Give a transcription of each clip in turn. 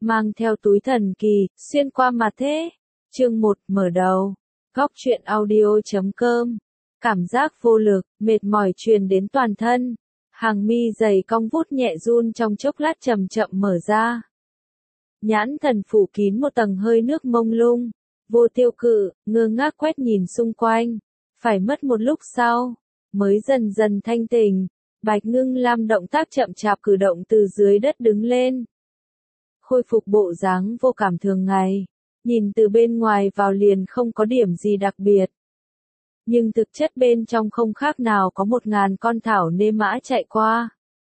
mang theo túi thần kỳ, xuyên qua mà thế. Chương 1 mở đầu. Góc truyện audio.com. Cảm giác vô lực, mệt mỏi truyền đến toàn thân. Hàng mi dày cong vút nhẹ run trong chốc lát chậm chậm mở ra. Nhãn thần phủ kín một tầng hơi nước mông lung. Vô Tiêu Cự, ngơ ngác quét nhìn xung quanh. Phải mất một lúc sau, mới dần dần thanh tỉnh. Bạch Ngưng Lam động tác chậm chạp cử động từ dưới đất đứng lên. Khôi phục bộ dáng vô cảm thường ngày. Nhìn từ bên ngoài vào liền không có điểm gì đặc biệt. Nhưng thực chất bên trong không khác nào có 1000 con thảo nê mã chạy qua.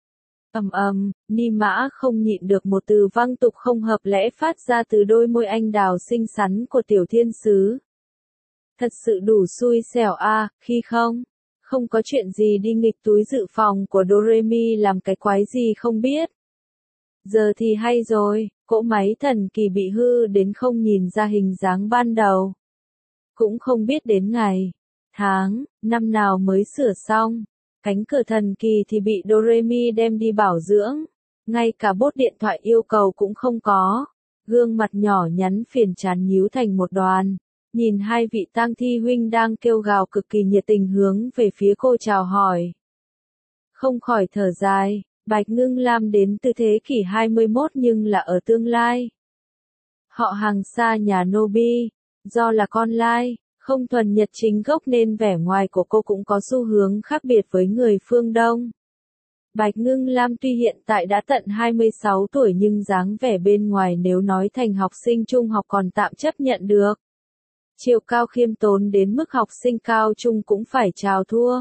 Ni mã không nhịn được một từ văng tục không hợp lẽ phát ra từ đôi môi anh đào xinh xắn của tiểu thiên sứ. Thật sự đủ xui xẻo a, khi không có chuyện gì đi nghịch túi dự phòng của Doremi làm cái quái gì không biết. Giờ thì hay rồi, cỗ máy thần kỳ bị hư đến không nhìn ra hình dáng ban đầu. Cũng không biết đến ngày, tháng, năm nào mới sửa xong. Cánh cửa thần kỳ thì bị Doremi đem đi bảo dưỡng. Ngay cả bốt điện thoại yêu cầu cũng không có. Gương mặt nhỏ nhắn phiền chán nhíu thành một đoàn. Nhìn hai vị tang thi huynh đang kêu gào cực kỳ nhiệt tình hướng về phía cô chào hỏi. Không khỏi thở dài, Bạch Ngưng Lam đến từ thế kỷ 21 nhưng là ở tương lai. Họ hàng xa nhà Nobi, do là con lai, không thuần Nhật chính gốc nên vẻ ngoài của cô cũng có xu hướng khác biệt với người phương Đông. Bạch Ngưng Lam tuy hiện tại đã tận 26 tuổi nhưng dáng vẻ bên ngoài nếu nói thành học sinh trung học còn tạm chấp nhận được. Chiều cao khiêm tốn đến mức học sinh cao trung cũng phải chào thua.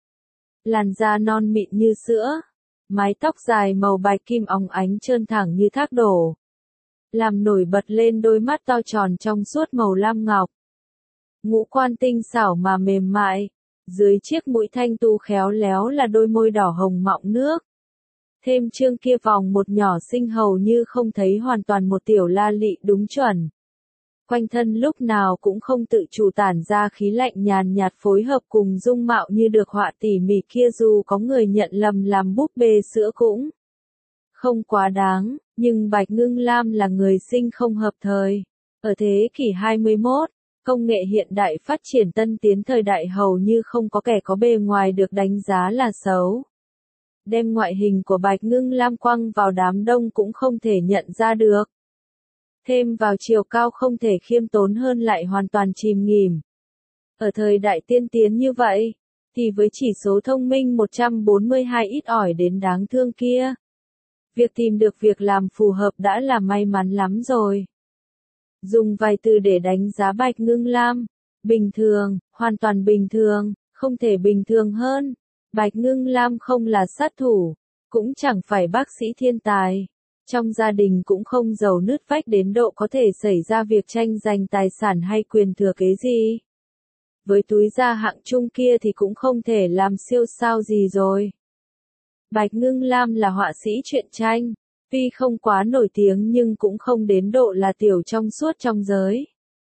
Làn da non mịn như sữa, mái tóc dài màu bạch kim óng ánh trơn thẳng như thác đổ. Làm nổi bật lên đôi mắt to tròn trong suốt màu lam ngọc. Ngũ quan tinh xảo mà mềm mại, dưới chiếc mũi thanh tu khéo léo là đôi môi đỏ hồng mọng nước. Thêm trương kia vòng một nhỏ xinh hầu như không thấy hoàn toàn một tiểu la lị đúng chuẩn. Quanh thân lúc nào cũng không tự chủ tản ra khí lạnh nhàn nhạt phối hợp cùng dung mạo như được họa tỉ mỉ kia dù có người nhận lầm làm búp bê sữa cũng không quá đáng, nhưng Bạch Ngưng Lam là người sinh không hợp thời. Ở thế kỷ 21, công nghệ hiện đại phát triển tân tiến thời đại hầu như không có kẻ có bề ngoài được đánh giá là xấu. Đem ngoại hình của Bạch Ngưng Lam quăng vào đám đông cũng không thể nhận ra được. Thêm vào chiều cao không thể khiêm tốn hơn lại hoàn toàn chìm nghỉm. Ở thời đại tiên tiến như vậy, thì với chỉ số thông minh 142 ít ỏi đến đáng thương kia, việc tìm được việc làm phù hợp đã là may mắn lắm rồi. Dùng vài từ để đánh giá Bạch Ngưng Lam, bình thường, hoàn toàn bình thường, không thể bình thường hơn. Bạch Ngưng Lam không là sát thủ, cũng chẳng phải bác sĩ thiên tài. Trong gia đình cũng không giàu nứt vách đến độ có thể xảy ra việc tranh giành tài sản hay quyền thừa kế gì. Với túi da hạng trung kia thì cũng không thể làm siêu sao gì rồi. Bạch Ngưng Lam là họa sĩ truyện tranh, tuy không quá nổi tiếng nhưng cũng không đến độ là tiểu trong suốt trong giới.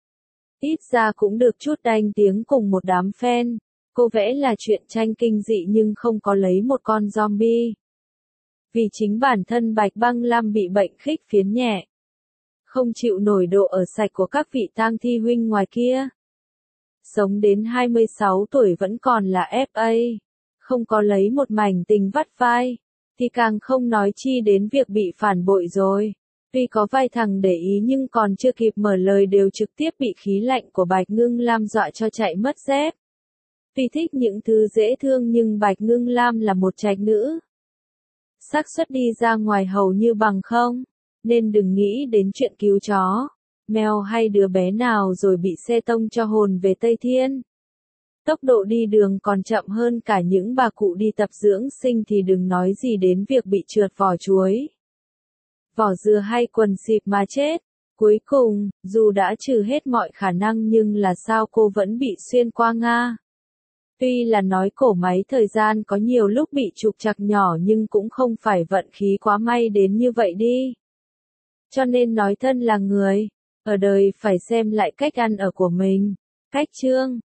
Ít ra cũng được chút đanh tiếng cùng một đám fan. Cô vẽ là truyện tranh kinh dị nhưng không có lấy một con zombie. Vì chính bản thân Bạch Băng Lam bị bệnh khích phiến nhẹ. Không chịu nổi độ ở sạch của các vị tang thi huynh ngoài kia. Sống đến 26 tuổi vẫn còn là FA. Không có lấy một mảnh tình vắt vai. Thì càng không nói chi đến việc bị phản bội rồi. Tuy có vài thằng để ý nhưng còn chưa kịp mở lời đều trực tiếp bị khí lạnh của Bạch Ngưng Lam dọa cho chạy mất dép. Tuy thích những thứ dễ thương nhưng Bạch Ngưng Lam là một trạch nữ. Xác suất đi ra ngoài hầu như bằng không, nên đừng nghĩ đến chuyện cứu chó, mèo hay đứa bé nào rồi bị xe tông cho hồn về Tây Thiên. Tốc độ đi đường còn chậm hơn cả những bà cụ đi tập dưỡng sinh thì đừng nói gì đến việc bị trượt vỏ chuối, vỏ dừa hay quần xịp mà chết. Cuối cùng, dù đã trừ hết mọi khả năng nhưng là sao cô vẫn bị xuyên qua Nga. Tuy là nói cổ máy thời gian có nhiều lúc bị trục trặc nhỏ nhưng cũng không phải vận khí quá may đến như vậy đi. Cho nên nói thân là người, ở đời phải xem lại cách ăn ở của mình. Cách chương,